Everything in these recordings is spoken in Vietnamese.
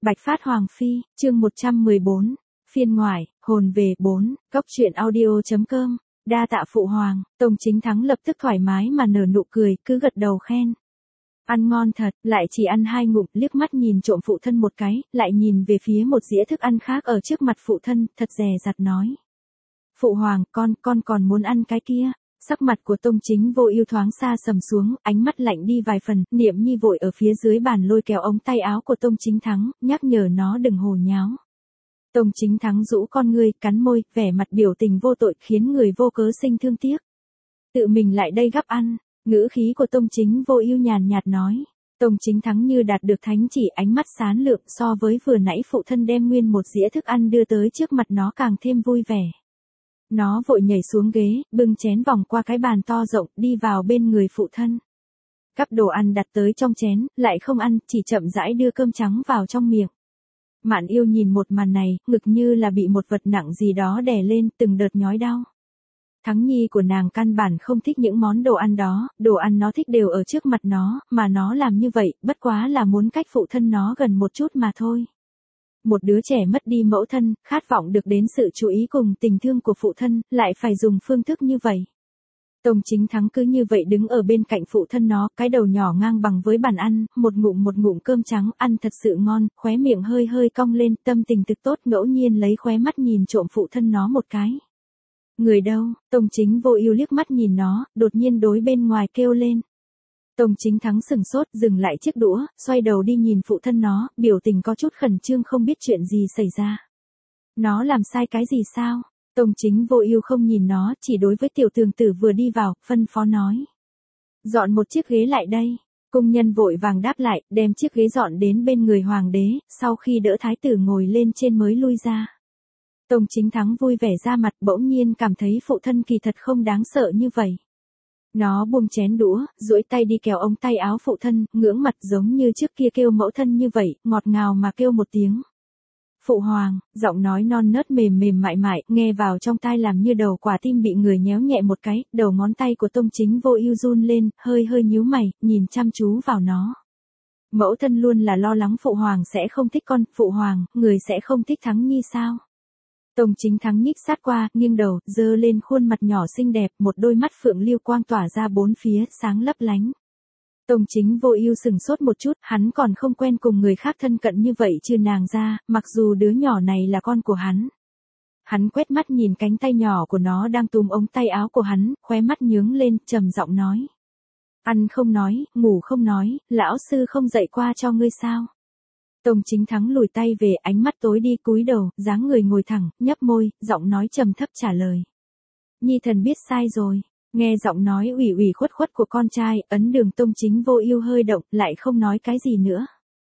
Bạch Phát Hoàng Phi, chương 114, phiên ngoại, hồn về 4, góc truyện audio.com, đa tạ phụ hoàng. Tông Chính Thắng lập tức thoải mái mà nở nụ cười, cứ gật đầu khen. Ăn ngon thật, lại chỉ ăn 2 ngụm, liếc mắt nhìn trộm phụ thân một cái, lại nhìn về phía một dĩa thức ăn khác ở trước mặt phụ thân, thật dè dặt nói. Phụ hoàng, con còn muốn ăn cái kia. Sắc mặt của Tông Chính Vô Ưu thoáng xa sầm xuống, ánh mắt lạnh đi vài phần, Niệm Nhi vội ở phía dưới bàn lôi kéo ống tay áo của Tông Chính Thắng, nhắc nhở nó đừng hồ nháo. Tông Chính Thắng rũ con ngươi, cắn môi, vẻ mặt biểu tình vô tội khiến người vô cớ sinh thương tiếc. Tự mình lại đây gắp ăn, ngữ khí của Tông Chính Vô Ưu nhàn nhạt nói. Tông Chính Thắng như đạt được thánh chỉ, ánh mắt sáng lượm, so với vừa nãy phụ thân đem nguyên một dĩa thức ăn đưa tới trước mặt nó càng thêm vui vẻ. Nó vội nhảy xuống ghế, bưng chén vòng qua cái bàn to rộng, đi vào bên người phụ thân. Gắp đồ ăn đặt tới trong chén, lại không ăn, chỉ chậm rãi đưa cơm trắng vào trong miệng. Mạn Yêu nhìn một màn này, ngực như là bị một vật nặng gì đó đè lên, từng đợt nhói đau. Thắng Nhi của nàng căn bản không thích những món đồ ăn đó, đồ ăn nó thích đều ở trước mặt nó, mà nó làm như vậy, bất quá là muốn cách phụ thân nó gần một chút mà thôi. Một đứa trẻ mất đi mẫu thân, khát vọng được đến sự chú ý cùng tình thương của phụ thân, lại phải dùng phương thức như vậy. Tông Chính Thắng cứ như vậy đứng ở bên cạnh phụ thân nó, cái đầu nhỏ ngang bằng với bàn ăn, một ngụm cơm trắng, ăn thật sự ngon, khóe miệng hơi hơi cong lên, tâm tình thực tốt, ngẫu nhiên lấy khóe mắt nhìn trộm phụ thân nó một cái. Người đâu? Tông Chính Vô Ưu liếc mắt nhìn nó, đột nhiên đối bên ngoài kêu lên. Tông Chính Thắng sừng sốt, dừng lại chiếc đũa, xoay đầu đi nhìn phụ thân nó, biểu tình có chút khẩn trương không biết chuyện gì xảy ra. Nó làm sai cái gì sao? Tông Chính Vô Ưu không nhìn nó, chỉ đối với tiểu tường tử vừa đi vào, phân phó nói. Dọn một chiếc ghế lại đây. Cung nhân vội vàng đáp lại, đem chiếc ghế dọn đến bên người hoàng đế, sau khi đỡ thái tử ngồi lên trên mới lui ra. Tông Chính Thắng vui vẻ ra mặt, bỗng nhiên cảm thấy phụ thân kỳ thật không đáng sợ như vậy. Nó buông chén đũa, duỗi tay đi kéo ống tay áo phụ thân, ngưỡng mặt giống như trước kia kêu mẫu thân như vậy, ngọt ngào mà kêu một tiếng. Phụ hoàng, giọng nói non nớt mềm mại mại, nghe vào trong tai làm như đầu quả tim bị người nhéo nhẹ một cái, đầu ngón tay của Tông Chính Vô Ưu run lên, hơi nhíu mày, nhìn chăm chú vào nó. Mẫu thân luôn là lo lắng phụ hoàng sẽ không thích con, phụ hoàng, người sẽ không thích Thắng Nhi sao? Tông Chính Thắng nhích sát qua, nghiêng đầu, giơ lên khuôn mặt nhỏ xinh đẹp, một đôi mắt phượng lưu quang tỏa ra bốn phía, sáng lấp lánh. Tông Chính Vô Ưu sững sốt một chút, hắn còn không quen cùng người khác thân cận như vậy trừ nàng ra, mặc dù đứa nhỏ này là con của hắn. Hắn quét mắt nhìn cánh tay nhỏ của nó đang túm ống tay áo của hắn, khóe mắt nhướng lên, trầm giọng nói. Ăn không nói, ngủ không nói, lão sư không dạy qua cho ngươi sao? Tông Chính Thắng lùi tay về, ánh mắt tối đi cúi đầu, dáng người ngồi thẳng, nhấp môi, giọng nói trầm thấp trả lời. Nhi thần biết sai rồi. Nghe giọng nói ủy khuất của con trai, ấn Đường Tông Chính Vô Ưu hơi động, lại không nói cái gì nữa.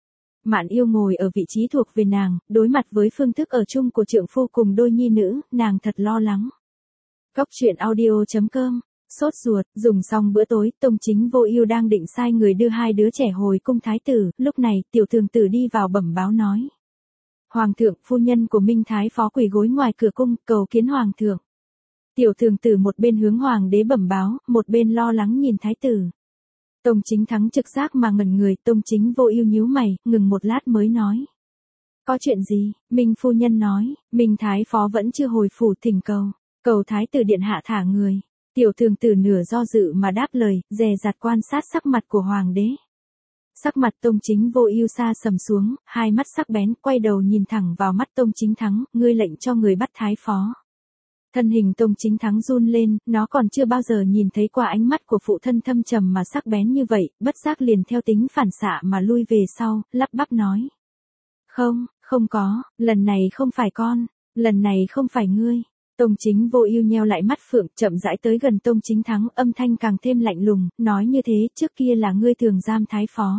Mạn Yêu ngồi ở vị trí thuộc về nàng, đối mặt với phương thức ở chung của trượng phu cùng đôi nhi nữ, nàng thật lo lắng. Góc truyện audio.com, sốt ruột, dùng xong bữa tối, Tông Chính Vô Ưu đang định sai người đưa 2 đứa trẻ hồi cung thái tử, lúc này, tiểu thường tử đi vào bẩm báo nói. Hoàng thượng, phu nhân của Minh Thái Phó quỳ gối ngoài cửa cung, cầu kiến hoàng thượng. Tiểu thường tử một bên hướng hoàng đế bẩm báo, một bên lo lắng nhìn thái tử. Tông Chính Thắng trực giác mà ngẩn người, Tông Chính Vô Ưu nhíu mày, ngừng một lát mới nói. Có chuyện gì? Minh phu nhân nói, Minh Thái Phó vẫn chưa hồi phủ thỉnh cầu thái tử điện hạ thả người. Tiểu thường tử nửa do dự mà đáp lời, dè dặt quan sát sắc mặt của hoàng đế. Sắc mặt Tông Chính Vô Ưu xa sầm xuống, hai mắt sắc bén, quay đầu nhìn thẳng vào mắt Tông Chính Thắng, ngươi lệnh cho người bắt Thái Phó. Thân hình Tông Chính Thắng run lên, nó còn chưa bao giờ nhìn thấy qua ánh mắt của phụ thân thâm trầm mà sắc bén như vậy, bất giác liền theo tính phản xạ mà lui về sau, lắp bắp nói. Không có, lần này không phải con, lần này không phải ngươi. Tông Chính Vô Ưu nheo lại mắt phượng, chậm rãi tới gần Tông Chính Thắng, âm thanh càng thêm lạnh lùng, nói như thế, trước kia là ngươi thường giam Thái Phó.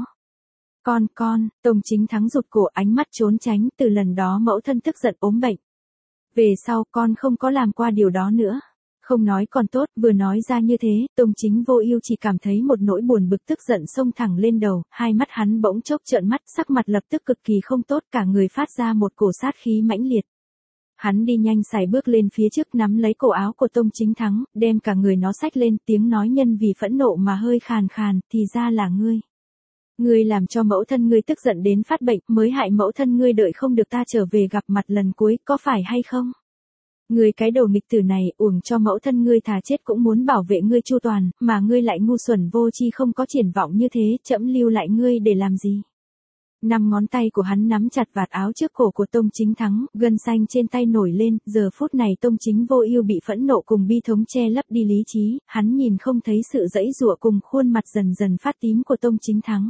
Con, Tông Chính Thắng rụt cổ, ánh mắt trốn tránh, từ lần đó mẫu thân tức giận ốm bệnh. Về sau con không có làm qua điều đó nữa. Không nói còn tốt, vừa nói ra như thế, Tông Chính Vô Ưu chỉ cảm thấy một nỗi buồn bực tức giận xông thẳng lên đầu, hai mắt hắn bỗng chốc trợn mắt, sắc mặt lập tức cực kỳ không tốt, cả người phát ra một cổ sát khí mãnh liệt. Hắn đi nhanh sải bước lên phía trước, nắm lấy cổ áo của Tông Chính Thắng, đem cả người nó xách lên, tiếng nói nhân vì phẫn nộ mà hơi khàn khàn, thì ra là ngươi. Ngươi làm cho mẫu thân ngươi tức giận đến phát bệnh, mới hại mẫu thân ngươi đợi không được ta trở về gặp mặt lần cuối, có phải hay không? Ngươi cái đồ nghịch tử này, uổng cho mẫu thân ngươi thà chết cũng muốn bảo vệ ngươi chu toàn, mà ngươi lại ngu xuẩn vô tri không có triển vọng như thế, trẫm lưu lại ngươi để làm gì? Năm ngón tay của hắn nắm chặt vạt áo trước cổ của Tông Chính Thắng, gân xanh trên tay nổi lên, giờ phút này Tông Chính Vô Ưu bị phẫn nộ cùng bi thống che lấp đi lý trí, hắn nhìn không thấy sự giãy giụa cùng khuôn mặt dần dần phát tím của Tông Chính Thắng.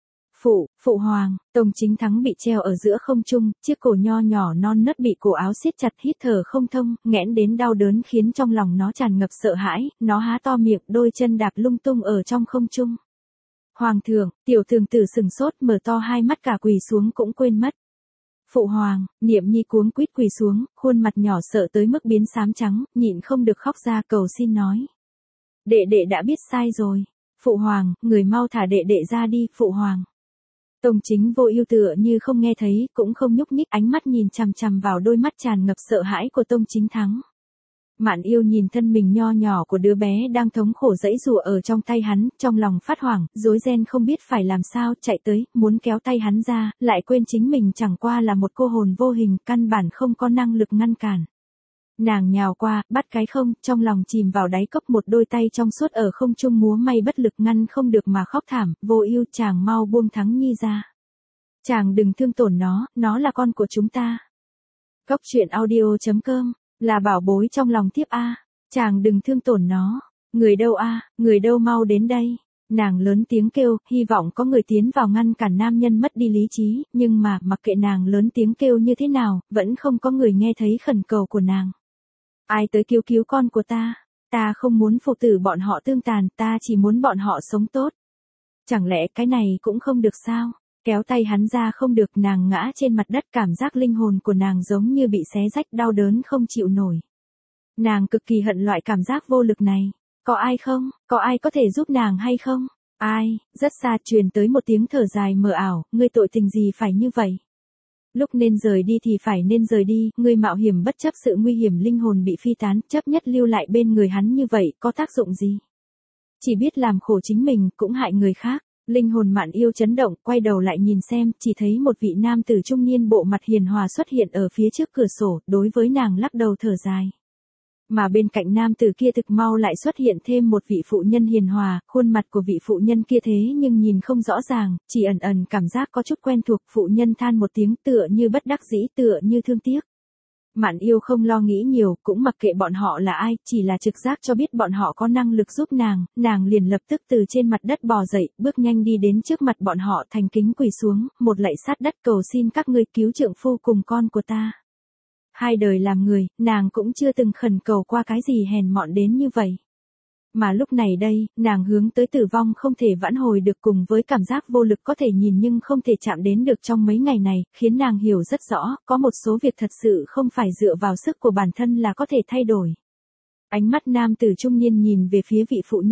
Phụ hoàng, Tông Chính Thắng bị treo ở giữa không trung, chiếc cổ nho nhỏ non nớt bị cổ áo siết chặt hít thở không thông, nghẽn đến đau đớn khiến trong lòng nó tràn ngập sợ hãi, nó há to miệng, đôi chân đạp lung tung ở trong không trung. Hoàng thượng, tiểu thường tử sừng sốt mở to hai mắt cả quỳ xuống cũng quên mất. Phụ hoàng, Niệm Nhi cuống quýt quỳ xuống, khuôn mặt nhỏ sợ tới mức biến xám trắng, nhịn không được khóc ra cầu xin nói. Đệ đệ đã biết sai rồi. Phụ hoàng, người mau thả đệ đệ ra đi, phụ hoàng. Tông Chính Vô Ưu tựa như không nghe thấy, cũng không nhúc nhích, ánh mắt nhìn chằm chằm vào đôi mắt tràn ngập sợ hãi của Tông Chính Thắng. Mạn Yêu nhìn thân mình nho nhỏ của đứa bé đang thống khổ giãy giụa ở trong tay hắn, trong lòng phát hoảng, rối ren không biết phải làm sao, chạy tới, muốn kéo tay hắn ra, lại quên chính mình chẳng qua là một cô hồn vô hình, căn bản không có năng lực ngăn cản. Nàng nhào qua, bắt cái không, trong lòng chìm vào đáy cốc, một đôi tay trong suốt ở không trung múa may bất lực ngăn không được mà khóc thảm, Vô Ưu, chàng mau buông Thắng Nhi ra. Chàng đừng thương tổn nó là con của chúng ta. Goctruyện audio.com, là bảo bối trong lòng thiếp a. Chàng đừng thương tổn nó. Người đâu a, người đâu mau đến đây. Nàng lớn tiếng kêu, hy vọng có người tiến vào ngăn cản nam nhân mất đi lý trí, nhưng mà mặc kệ nàng lớn tiếng kêu như thế nào, vẫn không có người nghe thấy khẩn cầu của nàng. Ai tới cứu con của ta? Ta không muốn phụ tử bọn họ tương tàn, ta chỉ muốn bọn họ sống tốt. Chẳng lẽ cái này cũng không được sao? Kéo tay hắn ra không được, nàng ngã trên mặt đất, cảm giác linh hồn của nàng giống như bị xé rách, đau đớn không chịu nổi. Nàng cực kỳ hận loại cảm giác vô lực này. Có ai không? Có ai có thể giúp nàng hay không? Ai? Rất xa truyền tới một tiếng thở dài mờ ảo, ngươi tội tình gì phải như vậy? Lúc nên rời đi thì phải nên rời đi, ngươi mạo hiểm bất chấp sự nguy hiểm linh hồn bị phi tán, chấp nhất lưu lại bên người hắn như vậy, có tác dụng gì? Chỉ biết làm khổ chính mình, cũng hại người khác. Linh hồn Mạn Yêu chấn động, quay đầu lại nhìn xem, chỉ thấy một vị nam tử trung niên bộ mặt hiền hòa xuất hiện ở phía trước cửa sổ, đối với nàng lắc đầu thở dài. Mà bên cạnh nam tử kia thực mau lại xuất hiện thêm một vị phụ nhân hiền hòa, khuôn mặt của vị phụ nhân kia thế nhưng nhìn không rõ ràng, chỉ ẩn ẩn cảm giác có chút quen thuộc. Phụ nhân than một tiếng, tựa như bất đắc dĩ, tựa như thương tiếc. Mạn Yêu không lo nghĩ nhiều, cũng mặc kệ bọn họ là ai, chỉ là trực giác cho biết bọn họ có năng lực giúp nàng liền lập tức từ trên mặt đất bò dậy, bước nhanh đi đến trước mặt bọn họ, thành kính quỳ xuống, một lạy sát đất, cầu xin các ngươi cứu trượng phu cùng con của ta. Hai đời làm người, nàng cũng chưa từng khẩn cầu qua cái gì hèn mọn đến như vậy. Mà lúc này đây, nàng hướng tới tử vong không thể vãn hồi được, cùng với cảm giác vô lực có thể nhìn nhưng không thể chạm đến được trong mấy ngày này, khiến nàng hiểu rất rõ, có một số việc thật sự không phải dựa vào sức của bản thân là có thể thay đổi. Ánh mắt nam tử trung niên nhìn về phía vị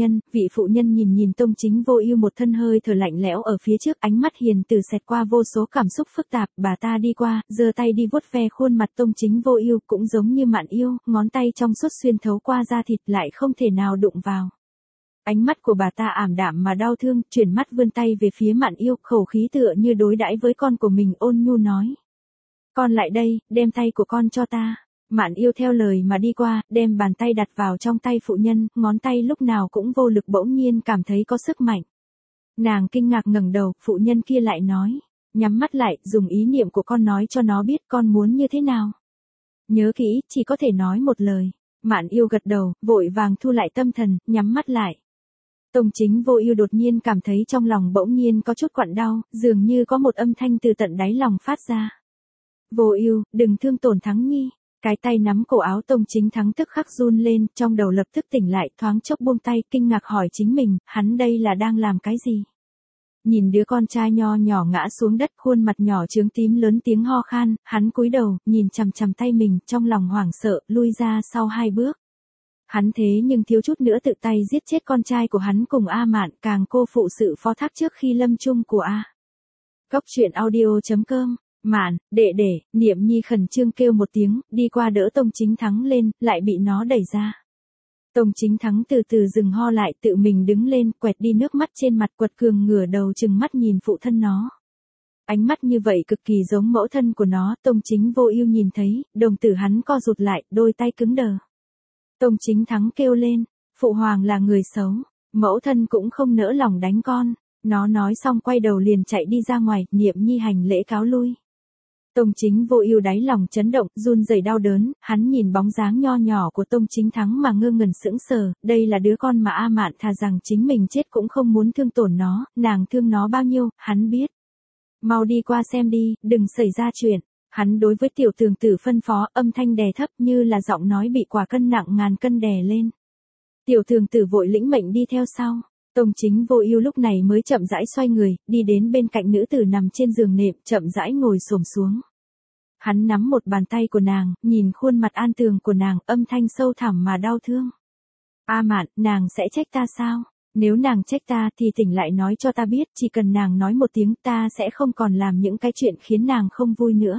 phụ nhân nhìn Tông Chính Vô Ưu, một thân hơi thở lạnh lẽo ở phía trước, ánh mắt hiền từ xẹt qua vô số cảm xúc phức tạp, bà ta đi qua, giơ tay đi vuốt ve khuôn mặt Tông Chính Vô Ưu, cũng giống như Mạn Yêu, ngón tay trong suốt xuyên thấu qua da thịt lại không thể nào đụng vào. Ánh mắt của bà ta ảm đạm mà đau thương, chuyển mắt vươn tay về phía Mạn Yêu, khẩu khí tựa như đối đãi với con của mình, ôn nhu nói: "Con lại đây, đem tay của con cho ta." Mạn Yêu theo lời mà đi qua, đem bàn tay đặt vào trong tay phụ nhân, ngón tay lúc nào cũng vô lực, bỗng nhiên cảm thấy có sức mạnh. Nàng kinh ngạc ngẩng đầu, phụ nhân kia lại nói: "Nhắm mắt lại, dùng ý niệm của con nói cho nó biết con muốn như thế nào. Nhớ kỹ, chỉ có thể nói một lời." Mạn Yêu gật đầu, vội vàng thu lại tâm thần, nhắm mắt lại. Tông Chính Vô Ưu đột nhiên cảm thấy trong lòng bỗng nhiên có chút quặn đau, dường như có một âm thanh từ tận đáy lòng phát ra. "Vô Ưu, đừng thương tổn Thắng Nhi." Cái tay nắm cổ áo Tông Chính Thắng tức khắc run lên, trong đầu lập tức tỉnh lại, thoáng chốc buông tay, kinh ngạc hỏi chính mình, hắn đây là đang làm cái gì? Nhìn đứa con trai nho nhỏ ngã xuống đất, khuôn mặt nhỏ trướng tím, lớn tiếng ho khan, hắn cúi đầu, nhìn chằm chằm tay mình, trong lòng hoảng sợ, lui ra sau 2 bước. Hắn thế nhưng thiếu chút nữa tự tay giết chết con trai của hắn cùng A Mạn, càng cô phụ sự phó thác trước khi lâm chung của A. Goctruyện audio.com. Mạn, đệ, Niệm Nhi khẩn trương kêu một tiếng, đi qua đỡ Tông Chính Thắng lên, lại bị nó đẩy ra. Tông Chính Thắng từ từ dừng ho lại, tự mình đứng lên, quẹt đi nước mắt trên mặt, quật cường ngửa đầu trừng mắt nhìn phụ thân nó. Ánh mắt như vậy cực kỳ giống mẫu thân của nó, Tông Chính Vô Ưu nhìn thấy, đồng tử hắn co rụt lại, đôi tay cứng đờ. Tông Chính Thắng kêu lên, phụ hoàng là người xấu, mẫu thân cũng không nỡ lòng đánh con. Nó nói xong quay đầu liền chạy đi ra ngoài, Niệm Nhi hành lễ cáo lui. Tông Chính Vô Ưu đáy lòng chấn động, run rẩy đau đớn, hắn nhìn bóng dáng nho nhỏ của Tông Chính Thắng mà ngơ ngẩn sững sờ, đây là đứa con mà A Mạn thà rằng chính mình chết cũng không muốn thương tổn nó, nàng thương nó bao nhiêu, hắn biết. Mau đi qua xem đi, đừng xảy ra chuyện. Hắn đối với Tiểu Tường Tử phân phó, âm thanh đè thấp như là giọng nói bị quả cân nặng ngàn cân đè lên. Tiểu Tường Tử vội lĩnh mệnh đi theo sau. Tông Chính Vô Ưu lúc này mới chậm rãi xoay người, đi đến bên cạnh nữ tử nằm trên giường nệm, chậm rãi ngồi xổm xuống. Hắn nắm một bàn tay của nàng, nhìn khuôn mặt an tường của nàng, âm thanh sâu thẳm mà đau thương. A Mạn, nàng sẽ trách ta sao? Nếu nàng trách ta thì tỉnh lại nói cho ta biết, chỉ cần nàng nói một tiếng ta sẽ không còn làm những cái chuyện khiến nàng không vui nữa.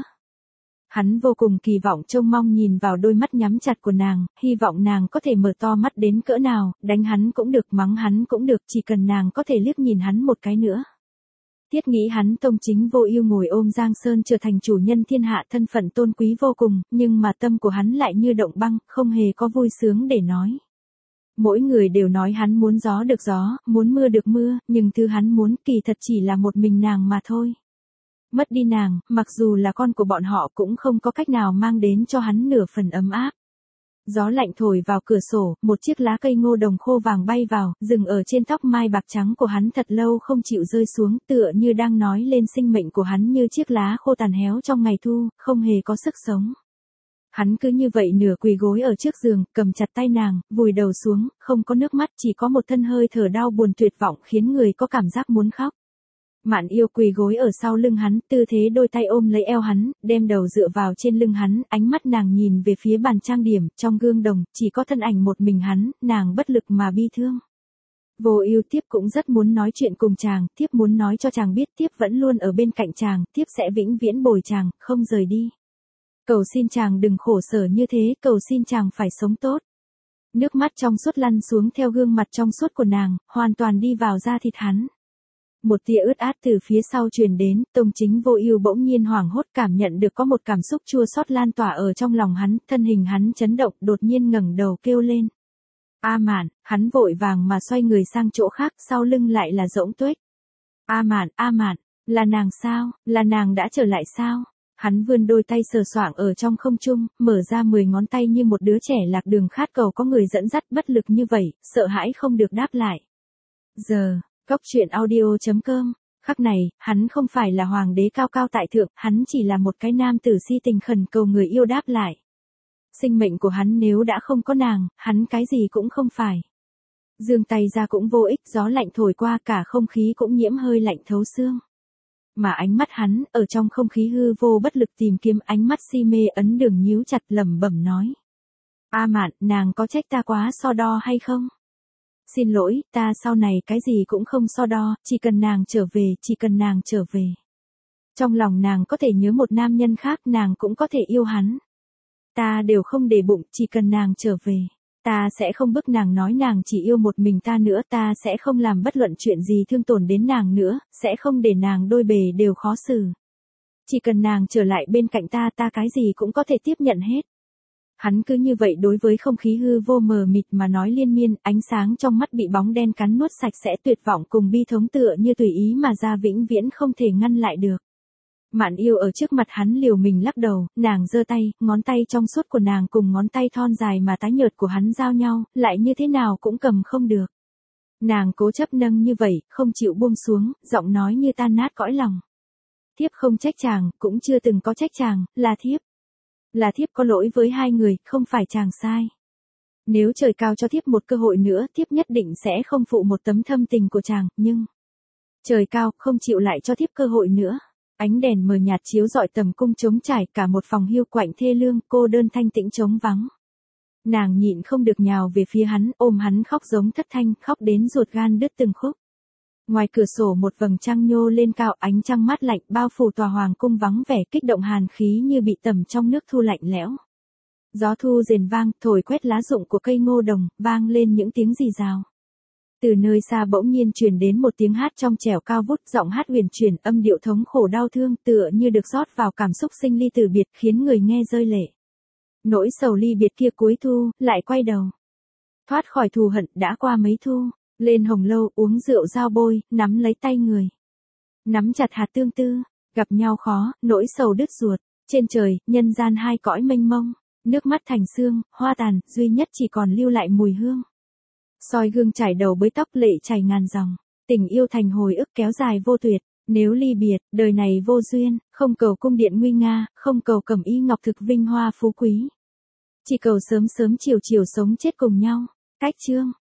Hắn vô cùng kỳ vọng trông mong nhìn vào đôi mắt nhắm chặt của nàng, hy vọng nàng có thể mở to mắt đến cỡ nào, đánh hắn cũng được, mắng hắn cũng được, chỉ cần nàng có thể liếc nhìn hắn một cái nữa. Thiết nghĩ hắn Tông Chính Vô Ưu ngồi ôm Giang Sơn trở thành chủ nhân thiên hạ, thân phận tôn quý vô cùng, nhưng mà tâm của hắn lại như động băng, không hề có vui sướng để nói. Mỗi người đều nói hắn muốn gió được gió, muốn mưa được mưa, nhưng thứ hắn muốn kỳ thật chỉ là một mình nàng mà thôi. Mất đi nàng, mặc dù là con của bọn họ cũng không có cách nào mang đến cho hắn nửa phần ấm áp. Gió lạnh thổi vào cửa sổ, một chiếc lá cây ngô đồng khô vàng bay vào, dừng ở trên tóc mai bạc trắng của hắn thật lâu không chịu rơi xuống, tựa như đang nói lên sinh mệnh của hắn như chiếc lá khô tàn héo trong ngày thu, không hề có sức sống. Hắn cứ như vậy nửa quỳ gối ở trước giường, cầm chặt tay nàng, vùi đầu xuống, không có nước mắt, chỉ có một thân hơi thở đau buồn tuyệt vọng khiến người có cảm giác muốn khóc. Mạn Yêu quỳ gối ở sau lưng hắn, tư thế đôi tay ôm lấy eo hắn, đem đầu dựa vào trên lưng hắn, ánh mắt nàng nhìn về phía bàn trang điểm, trong gương đồng, chỉ có thân ảnh một mình hắn, nàng bất lực mà bi thương. Vô Ưu tiếp cũng rất muốn nói chuyện cùng chàng, tiếp muốn nói cho chàng biết tiếp vẫn luôn ở bên cạnh chàng, tiếp sẽ vĩnh viễn bồi chàng, không rời đi. Cầu xin chàng đừng khổ sở như thế, cầu xin chàng phải sống tốt. Nước mắt trong suốt lăn xuống theo gương mặt trong suốt của nàng, hoàn toàn đi vào da thịt hắn. Một tia ướt át từ phía sau truyền đến, Tông Chính Vô Ưu bỗng nhiên hoảng hốt cảm nhận được có một cảm xúc chua xót lan tỏa ở trong lòng hắn, thân hình hắn chấn động, đột nhiên ngẩng đầu kêu lên. A Mạn, hắn vội vàng mà xoay người sang chỗ khác, sau lưng lại là Rỗng Tuếch. A Mạn, là nàng sao, là nàng đã trở lại sao? Hắn vươn đôi tay sờ soạng ở trong không trung, mở ra 10 ngón tay như một đứa trẻ lạc đường khát cầu có người dẫn dắt, bất lực như vậy, sợ hãi không được đáp lại. Giờ, Góc truyện audio.com, khắc này, hắn không phải là hoàng đế cao cao tại thượng, hắn chỉ là một cái nam tử si tình khẩn cầu người yêu đáp lại. Sinh mệnh của hắn nếu đã không có nàng, hắn cái gì cũng không phải. Giương tay ra cũng vô ích, gió lạnh thổi qua cả không khí cũng nhiễm hơi lạnh thấu xương. Mà ánh mắt hắn, ở trong không khí hư vô bất lực tìm kiếm, ánh mắt si mê ấn đường nhíu chặt lẩm bẩm nói. A Mạn, nàng có trách ta quá so đo hay không? Xin lỗi, ta sau này cái gì cũng không so đo, chỉ cần nàng trở về, chỉ cần nàng trở về. Trong lòng nàng có thể nhớ một nam nhân khác, nàng cũng có thể yêu hắn. Ta đều không để bụng, chỉ cần nàng trở về. Ta sẽ không bức nàng nói nàng chỉ yêu một mình ta nữa, ta sẽ không làm bất luận chuyện gì thương tổn đến nàng nữa, sẽ không để nàng đôi bề đều khó xử. Chỉ cần nàng trở lại bên cạnh ta, ta cái gì cũng có thể tiếp nhận hết. Hắn cứ như vậy đối với không khí hư vô mờ mịt mà nói liên miên, ánh sáng trong mắt bị bóng đen cắn nuốt sạch sẽ, tuyệt vọng cùng bi thống tựa như tùy ý mà ra, vĩnh viễn không thể ngăn lại được. Mạn Yêu ở trước mặt hắn liều mình lắc đầu, nàng giơ tay, ngón tay trong suốt của nàng cùng ngón tay thon dài mà tái nhợt của hắn giao nhau, lại như thế nào cũng cầm không được. Nàng cố chấp nâng như vậy, không chịu buông xuống, giọng nói như tan nát cõi lòng. Thiếp không trách chàng, cũng chưa từng có trách chàng, là thiếp. Là thiếp có lỗi với hai người, không phải chàng sai. Nếu trời cao cho thiếp một cơ hội nữa, thiếp nhất định sẽ không phụ một tấm thâm tình của chàng, nhưng trời cao không chịu lại cho thiếp cơ hội nữa. Ánh đèn mờ nhạt chiếu rọi tầm cung trống trải, cả một phòng hiu quạnh thê lương, cô đơn thanh tĩnh trống vắng. Nàng nhịn không được nhào về phía hắn, ôm hắn khóc giống thất thanh, khóc đến ruột gan đứt từng khúc. Ngoài cửa sổ một vầng trăng nhô lên cao, ánh trăng mát lạnh bao phủ tòa hoàng cung vắng vẻ, kích động hàn khí như bị tẩm trong nước thu lạnh lẽo. Gió thu rền vang, thổi quét lá rụng của cây ngô đồng, vang lên những tiếng rì rào. Từ nơi xa bỗng nhiên truyền đến một tiếng hát trong trẻo cao vút, giọng hát huyền chuyển, âm điệu thống khổ đau thương, tựa như được rót vào cảm xúc sinh ly tử biệt, khiến người nghe rơi lệ. Nỗi sầu ly biệt kia cuối thu, lại quay đầu. Thoát khỏi thù hận, đã qua mấy thu, lên hồng lâu, uống rượu giao bôi, nắm lấy tay người. Nắm chặt hạt tương tư, gặp nhau khó, nỗi sầu đứt ruột. Trên trời, nhân gian hai cõi mênh mông, nước mắt thành xương, hoa tàn, duy nhất chỉ còn lưu lại mùi hương. Soi gương trải đầu bới tóc, lệ chảy ngàn dòng, tình yêu thành hồi ức kéo dài vô tuyệt. Nếu ly biệt, đời này vô duyên, không cầu cung điện nguy nga, không cầu cẩm y ngọc thực vinh hoa phú quý. Chỉ cầu sớm sớm chiều chiều sống chết cùng nhau. Cách chương